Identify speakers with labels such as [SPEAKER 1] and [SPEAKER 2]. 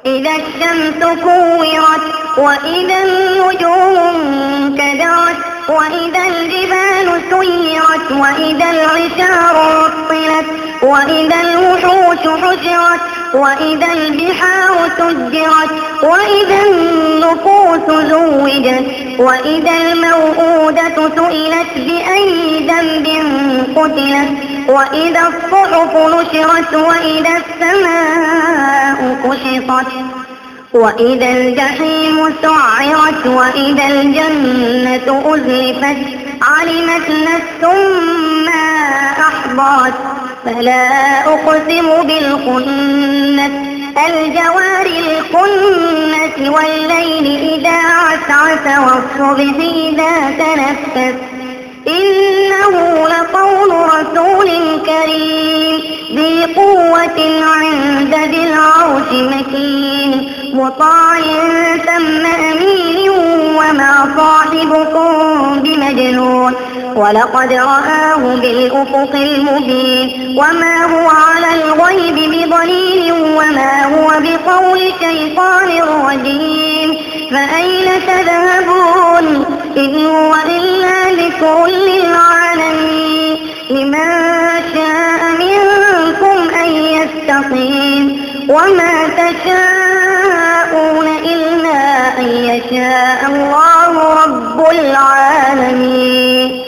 [SPEAKER 1] إذا الشمس كورت وإذا النجوم انكدرت وإذا الجبال سيرت وإذا العشار عطلت وإذا الوحوش حشرت وإذا البحار سجرت وإذا النفوس زوجت وإذا الموءودة سئلت بأي ذنب قتلت وإذا الصحف نشرت وإذا السماء كشطت وإذا الجحيم سعرت وإذا الجنة أزلفت علمت نفس ما أحضرت فلا أقسم بالخنس الجوار الخنس والليل إذا عسعس والصبح إذا تنفس إنه لقول رسول كريم ذي قوة عند ذي العرش مكين مطاع ثم أمين وما صاحبكم بمجنون ولقد رآه بالأفق المبين وما هو على الغيب بضنين وما هو بقول شيطان رجيم فأين تذهبون إن هو إلا ذكر للعالمين لمن شاء منكم أن يستقيم وما تشاءون إلا أن يشاء الله رب العالمين.